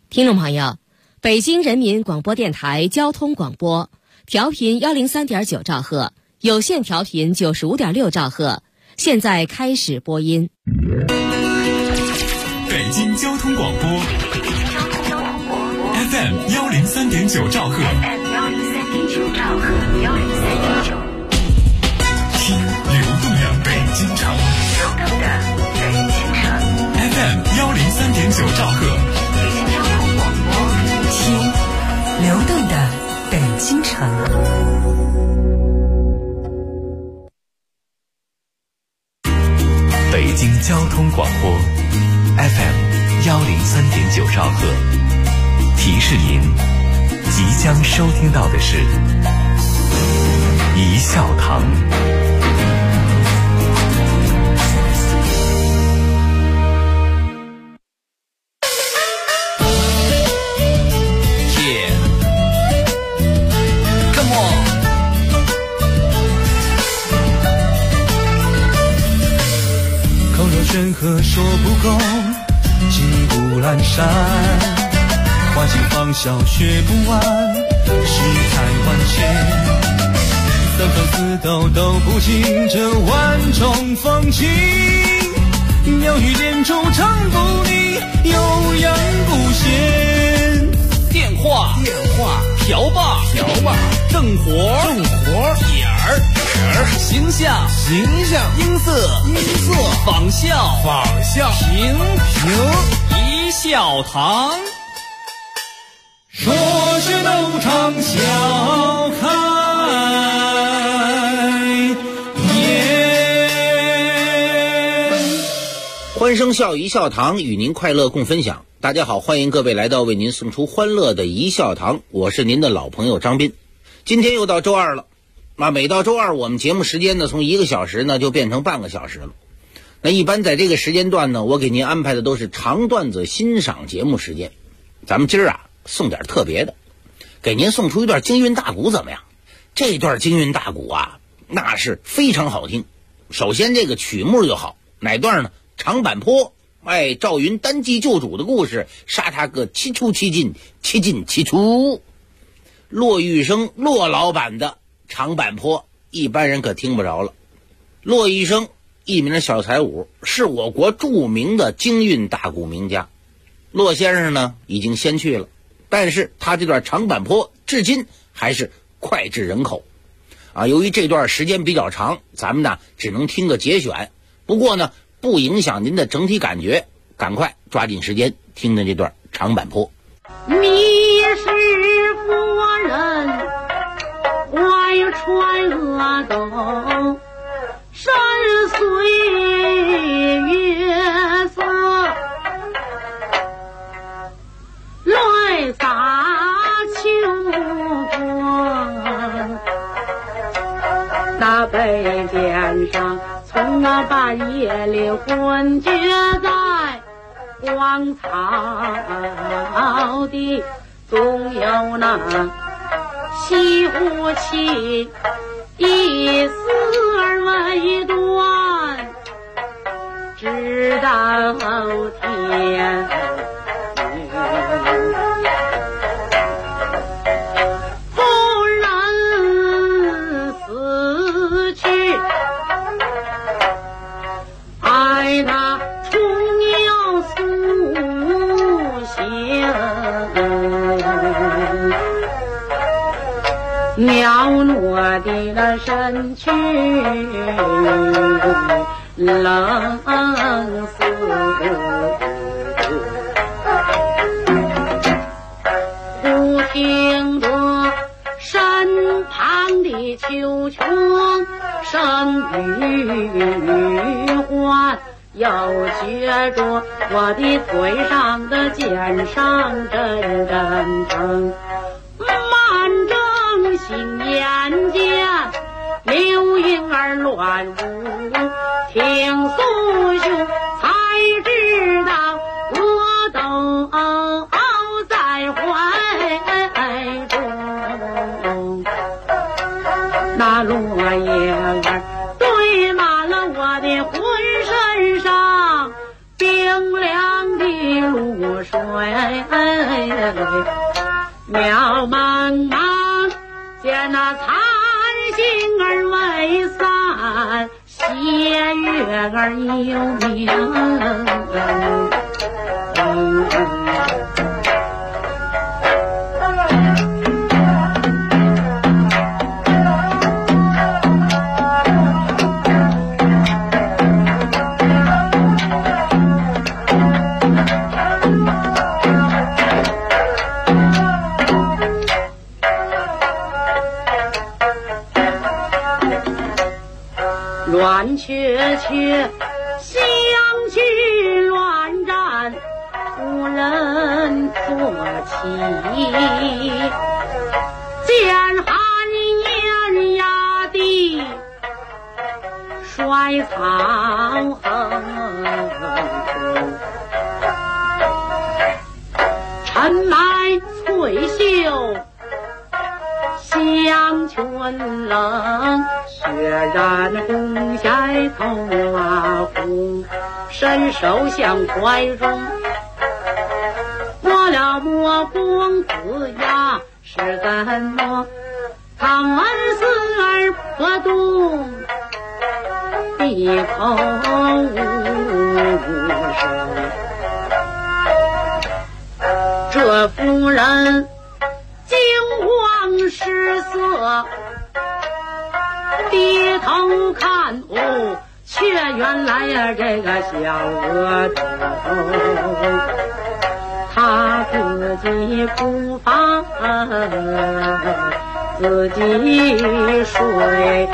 听众朋友，北京人民广播电台交通广播，调频103.9兆赫，有线调频95.6兆赫，现在开始播音。 北京交通广播 FM 103.9兆赫，听流动的北京城，FM 103.9兆赫， 听流动的北京城。 北京交通广播 FM 103.9兆赫，提示您即将收听到的是一笑堂。 山河说不够，骑步阑珊，花期芳笑学不完，世态万千，三番四斗都不尽这万种风情，鸟语连珠唱不腻，悠扬不闲。 电话瓢把正活点儿形象音色仿效评一笑堂， 说是都唱笑开颜。 欢声笑语一笑堂，与您快乐共分享。大家好，欢迎各位来到为您送出欢乐的一笑堂，我是您的老朋友张斌。今天又到周二了，每到周二我们节目时间呢从1个小时呢就变成半个小时了。那一般在这个时间段呢，我给您安排的都是长段子欣赏节目时间。咱们今儿送点特别的，给您送出一段京韵大鼓怎么样？这段京韵大鼓那是非常好听。首先这个曲目就好，哪段呢？长坂坡，赵云单骑救主的故事，杀他个七出七进，七进七出。骆玉生骆老板的长坂坡一般人可听不着了。骆玉生艺名小才武，是我国著名的京韵大鼓名家。骆先生呢已经先去了，但是他这段长坂坡至今还是脍炙人口由于这段时间比较长，咱们呢只能听个节选，不过呢不影响您的整体感觉，赶快抓紧时间听听这段长坂坡。 你是佛人，怀揣阿斗，山水月色，来洒秋风。那北边上从半夜里昏厥在荒草地，总有那西湖气一丝儿未断，直到天夫人死去，爱他重要苏醒，袅娜的那身躯冷死，忽听着身旁的秋琼声语唤，又觉着我的腿上的肩上阵阵疼，满正心眼间流莺儿乱舞，听诉兄才知道我都在怀中。那落叶儿堆满了我的浑身上冰凉的露水， 渺茫茫，见那残星儿未散，斜月儿有明。乱雀雀，相去乱战，无人坐骑。见寒烟压地，衰草横。尘埋翠袖，香群冷。血染红腮头啊，红伸手向怀中，摸了摸公子呀，是怎么？唐儿孙儿不动，闭口无声。这妇人惊慌失色。低头看却原来呀这个小额头，他自己不放自己睡，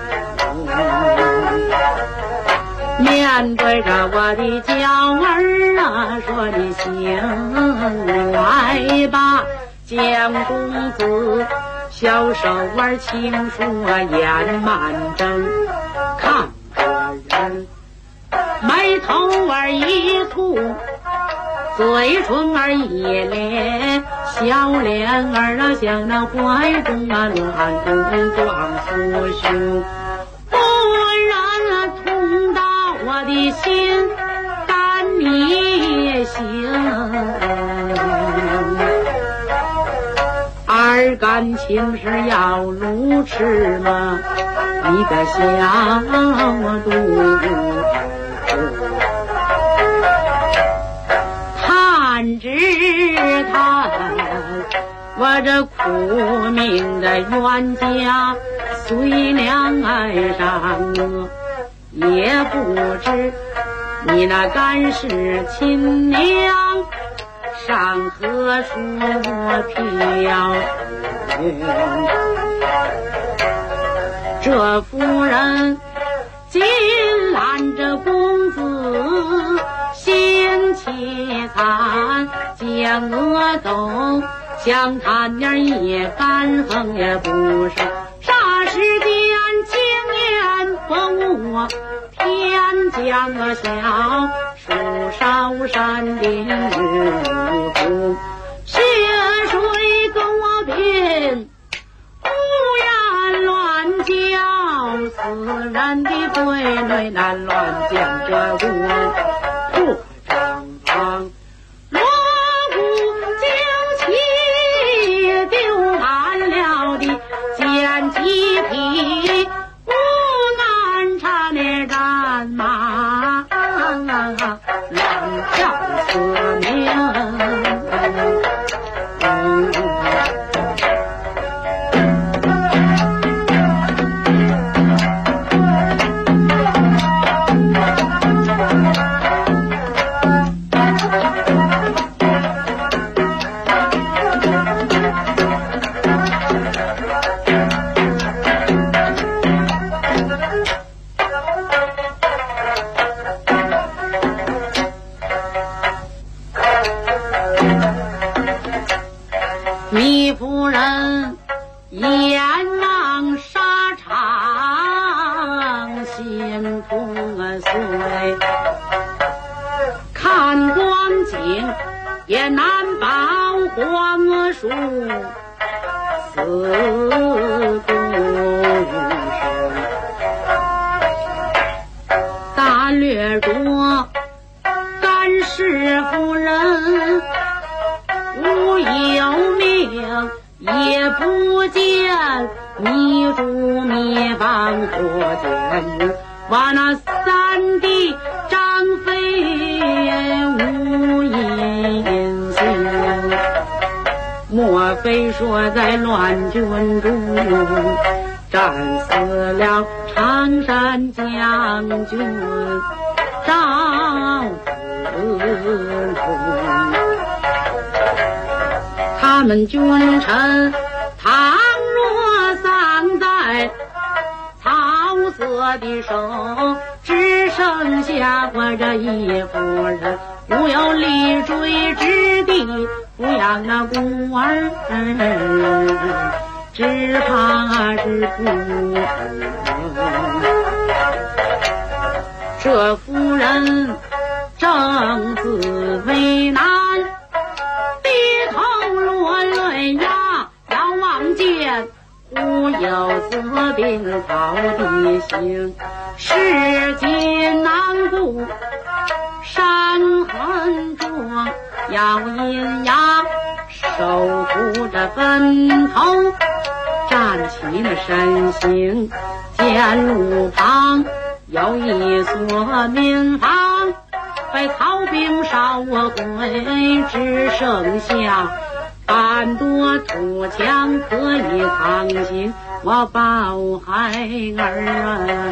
面对着我的娇儿啊，说你醒来吧，见公子。小手儿轻舒眼满睁，看个人眉头儿一蹙，嘴唇儿一咧，小脸儿啊像那怀中啊乱弓撞父兄，忽然痛到我的心肝你醒。儿感情是要如此吗？一个小肚叹只叹我这苦命的冤家，虽娘爱上我，也不知你那干是亲娘上何处飘远？这妇人紧拦着公子，心凄惨，见额头像叹点也干哼也不上。霎时间青烟风我天降了小，树梢山顶日红，血水跟我拼，忽然乱叫，死人的嘴内难乱讲着我破帐房，锣鼓酒器丢满了的捡鸡皮，无难差那战马乱跳死命。糜夫人眼望沙场，心痛碎，看光景也难保黄树死不生。大略着干氏夫人无意间，你主灭亡国间，我那三弟张飞无音信，莫非说在乱军中战死了常山将军赵子龙？他们君臣倘若丧在草色的手，只剩下我这一夫人，无有立锥之地抚养那孤儿，只怕是不这夫人正自为难，低头落泪呀，仰望见忽有自病草地行，世间难顾伤痕重，要阴阳守护着坟头，站起了身形，见路旁有一所民房，被草兵烧毁，只剩下半垛土墙可以藏心我抱孩儿，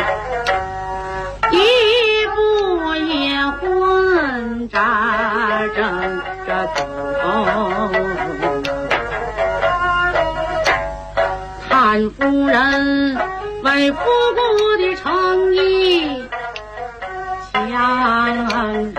一步也混扎正着头。看夫人为夫顾的诚意，强忍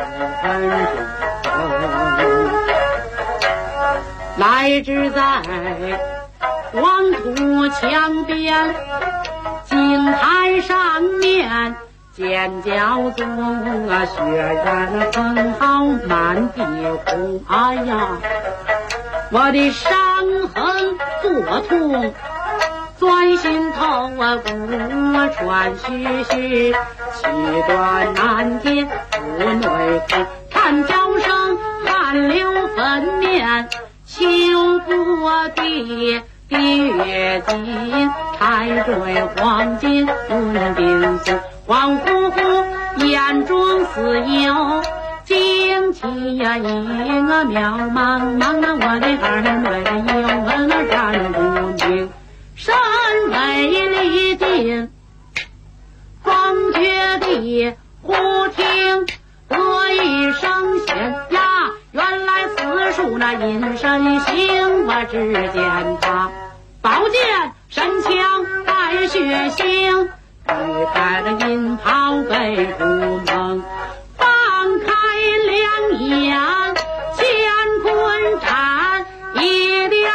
来至在黄土墙边，井台上面尖叫中血染分毫满地红。哎呀，我的伤痕作痛钻心头骨喘吁吁，气短难填腹内苦，叹叫声汗流粉面，秋波地月尽，柴坠黄金云鬓丝，恍惚惚眼中似有惊奇呀，一个渺茫茫我的儿女有战不明，身为离境方觉地忽听得一声弦呀，原来此树那阴神行，我只见他宝剑神枪带血腥，离开了银袍被不蒙，放开两眼乾坤斩，一点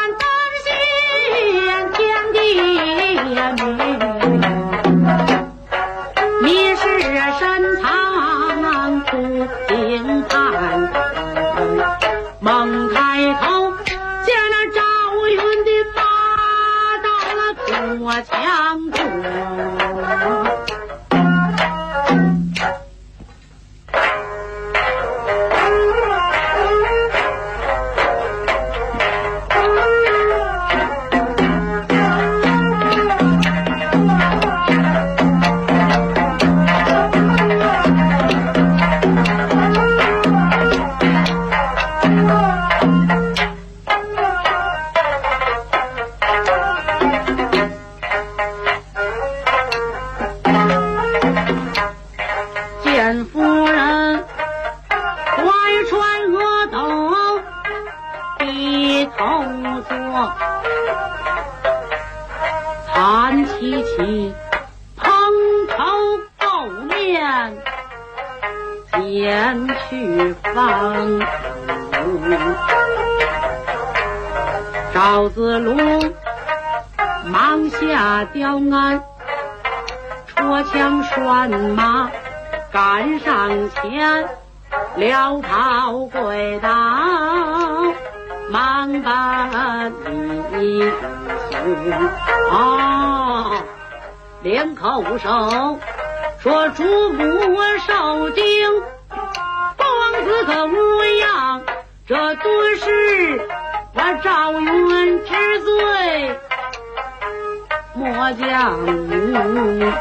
灯现天地迷失深藏苦境盼，猛抬头见那赵云的马到了土墙中，见夫人怀揣额斗低头坐，叹戚戚蓬头垢面剪去方赵子龙忙下吊鞍，戳枪拴马赶上前，撩袍跪倒，忙把礼连口手说主母受惊，公子可无恙，这顿时我赵云之罪末将无。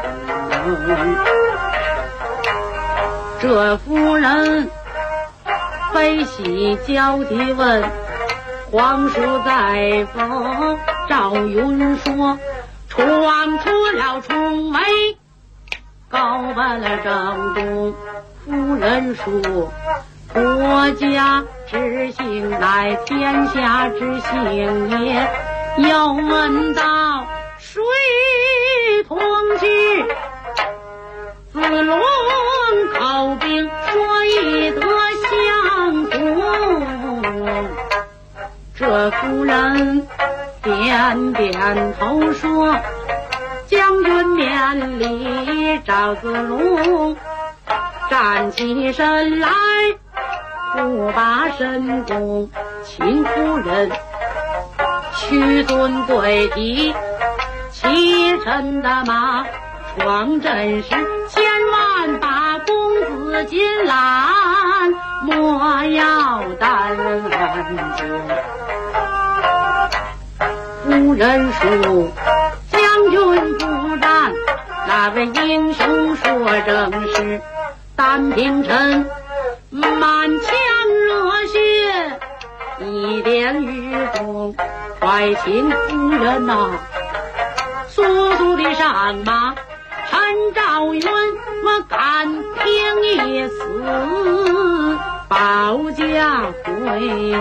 这夫人悲喜交替问，皇叔在否？赵云说，闯出了重围，告奔了正宫。夫人说，国家之幸乃天下之幸也。要问到谁同去？子龙口兵说一得相同。这夫人点点头说，将军面礼。赵子龙站起身来，不把身弓。秦夫人屈尊跪地，启程的马闯阵时，千万把公子进拦，莫要担惊。夫人说，将军不战，那位英雄说正是。单凭臣满腔热血，一点愚忠，快请夫人呐，速速地上马。陈赵云我敢凭一死，保家归。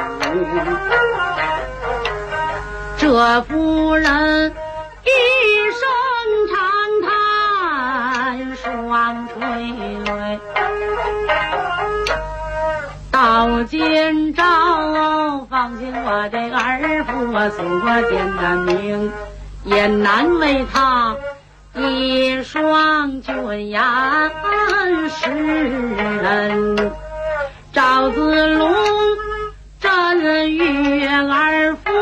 这夫人一声长叹，双垂泪。到今朝，放心我的儿妇，我所见的命，也难为他一双俊颜识人。赵子龙真与儿妇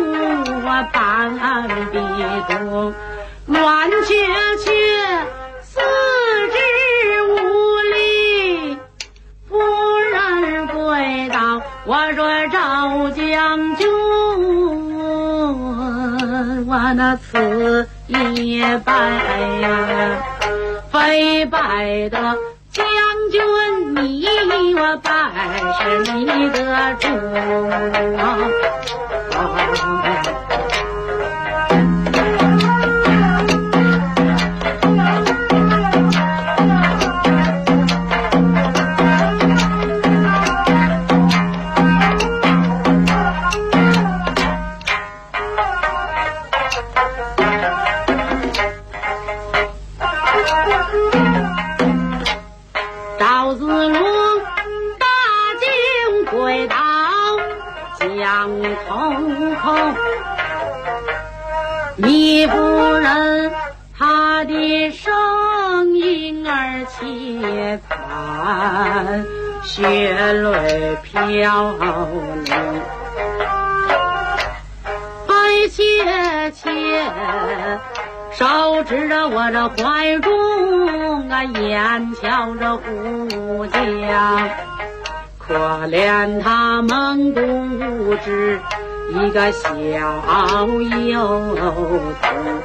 半壁咚，乱雀雀四肢无力。夫人跪倒，我说赵将军，我那此一拜呀，非拜的将军你，我拜是你的主赵子龙大惊跪倒，将头叩。糜夫人她的声音儿凄惨，血泪飘零。哀切切手指着我这怀中啊，眼瞧着胡将，可怜他蒙公无知，一个小幼童。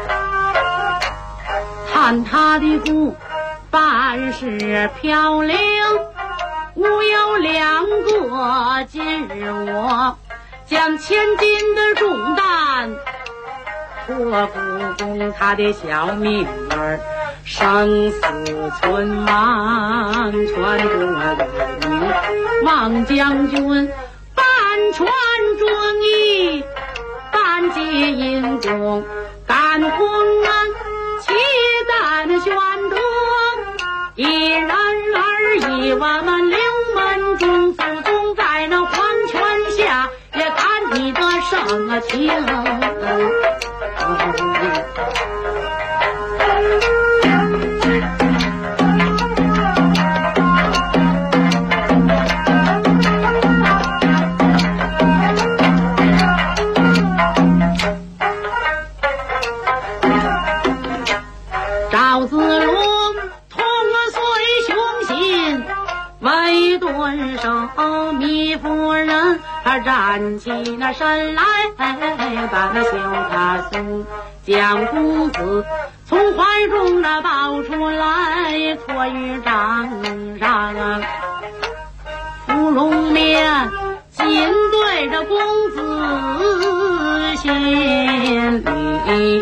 看他的骨办事飘零，无有两个今日我将千斤的重担托付供他的小命儿，生死存亡传着来你。望将军半传忠义，半结阴功，敢洪恩岂敢宣读？一人而已，我们刘门中祖宗在那黄泉下，也看你的盛情。赵子龙同随雄心为顿首，糜夫人他站起那身来，把那袖他松，将公子从怀中那抱出来，托于帐上，芙蓉面紧对着公子心里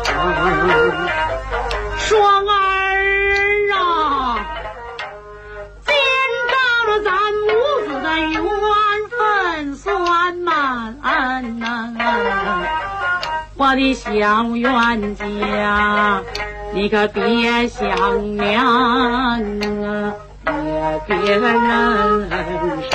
双儿啊，见到了咱母子的缘分算满我的小冤家，你可别想娘也别忍受，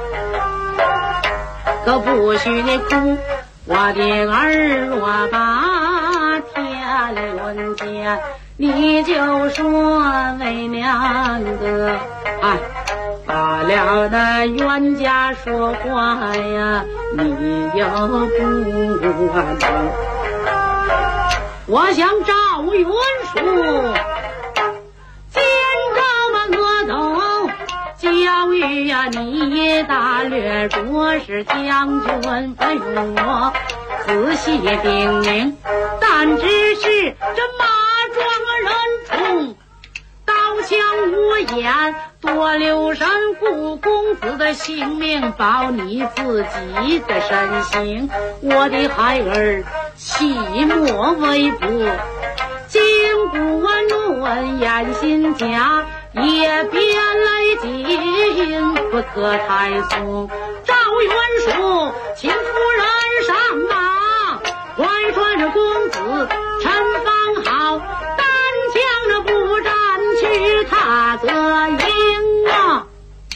可不许你哭，我的儿若把天论见，你就说为娘的罢了那冤家说话呀，你又不能。我想赵云书见着那额头教育呀，你大略着实将军不用我仔细叮咛，但只是这马庄人冲刀枪无眼，多留神顾公子的性命，保你自己的身形。我的孩儿弃莫为不，经古文论言心家，也别来劲，不可太松。赵元书请夫人上马，怀揣着公子陈方好，单枪着不战去他则赢啊！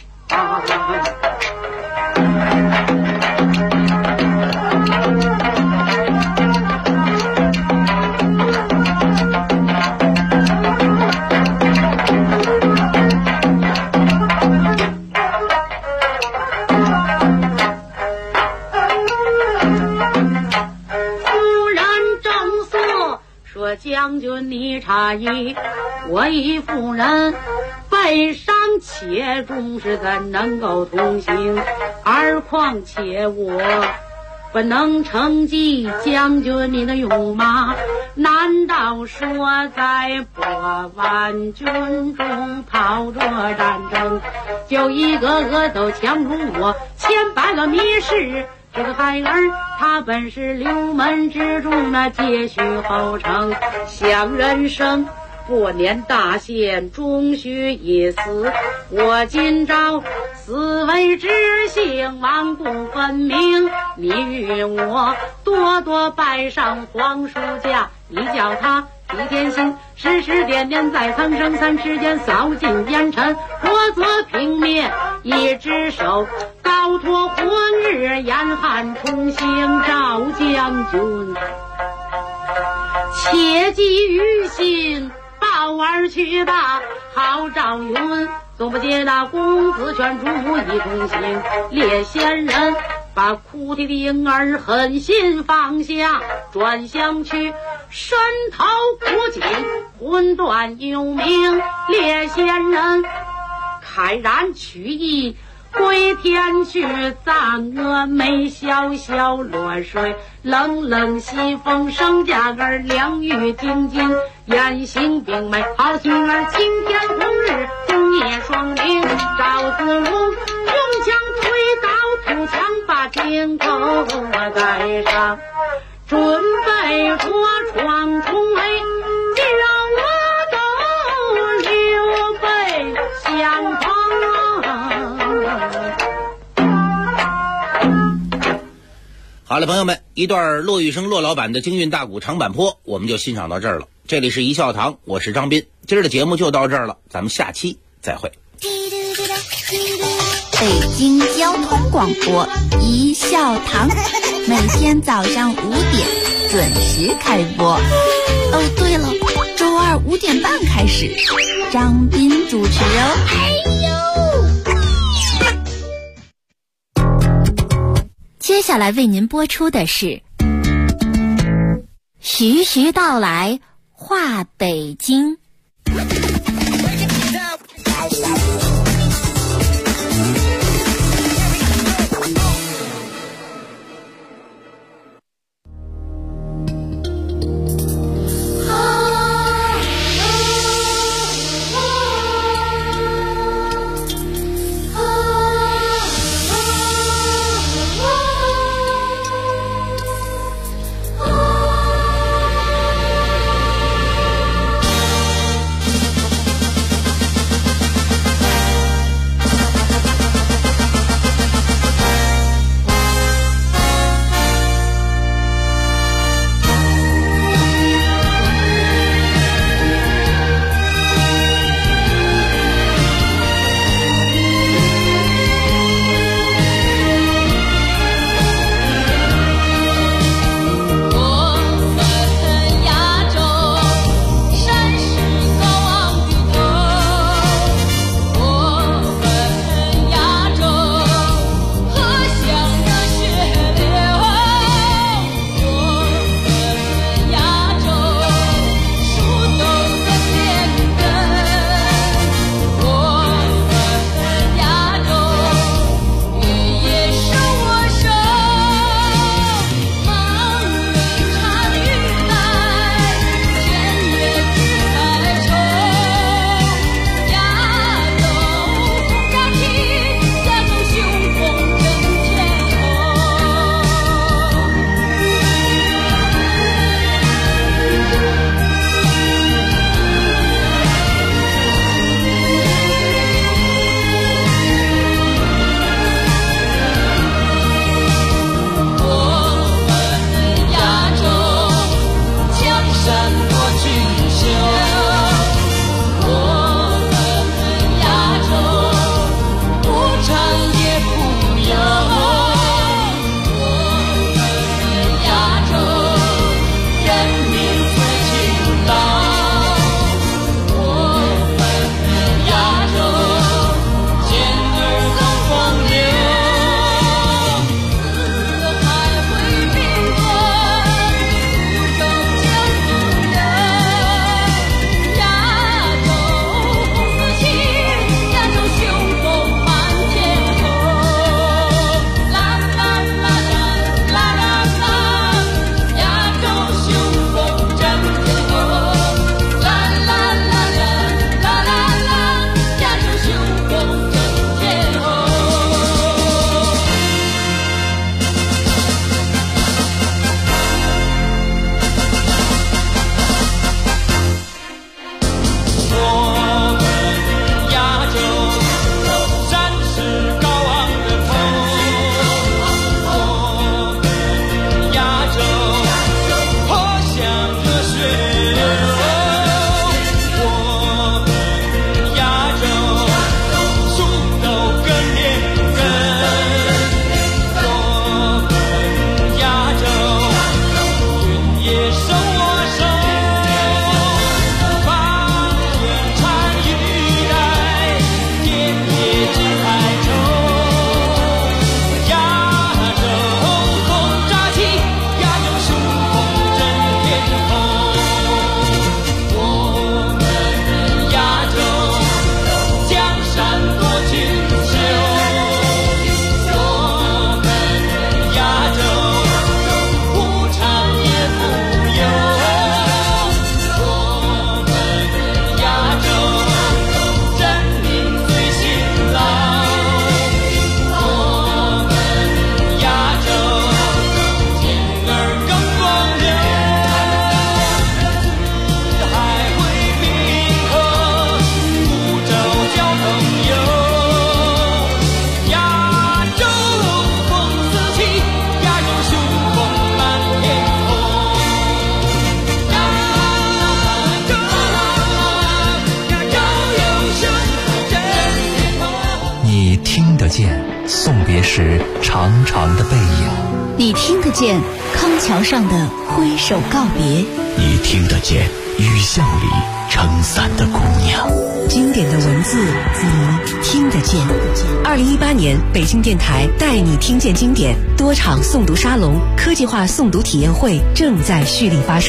将军你诧异，我一妇人悲伤且重是怎能够同行？而况且我不能承继将军你的勇马，难道说在百万军中跑着战争，就一个个都强如我千百个迷失？这个孩儿他本是刘门之中那接续后承，想人生过年大限终须一死，我今朝死为知性顽固分明，你与我多多拜上皇叔家，你叫他提天心，时时点点在苍生三世间扫尽烟尘，我则平灭一只手，高托昏日严寒重行。赵将军切记于心，报而去吧。好赵云总不见那公子劝主一同行，列仙人把哭啼的婴儿狠心放下，转向去伸头苦颈，魂断幽冥。列仙人慨然取意，归天去，赞峨眉潇潇落水，冷冷西风生架儿，两玉晶晶眼行并美，好女儿晴天红日红叶双明。赵子龙用枪推倒土墙，把天口盖上，准备着闯重围，让我都刘备相逢。 好了，朋友们，一段骆玉生骆老板的京韵大鼓长坂坡我们就欣赏到这儿了。这里是一笑堂，我是张斌，今儿的节目就到这儿了，咱们下期再会。 北京交通广播一笑堂，每天早上5点准时开播。哦，对了，周二5点半开始，张斌主持哦。接下来为您播出的是徐徐道来话北京。 见送别时长长的背影， 你听得见康桥上的挥手告别， 你听得见雨巷里撑伞的姑娘。 经典的文字，你听得见。 2018年，北京电台带你听见经典多场诵读沙龙、科技化诵读体验会正在蓄力发生。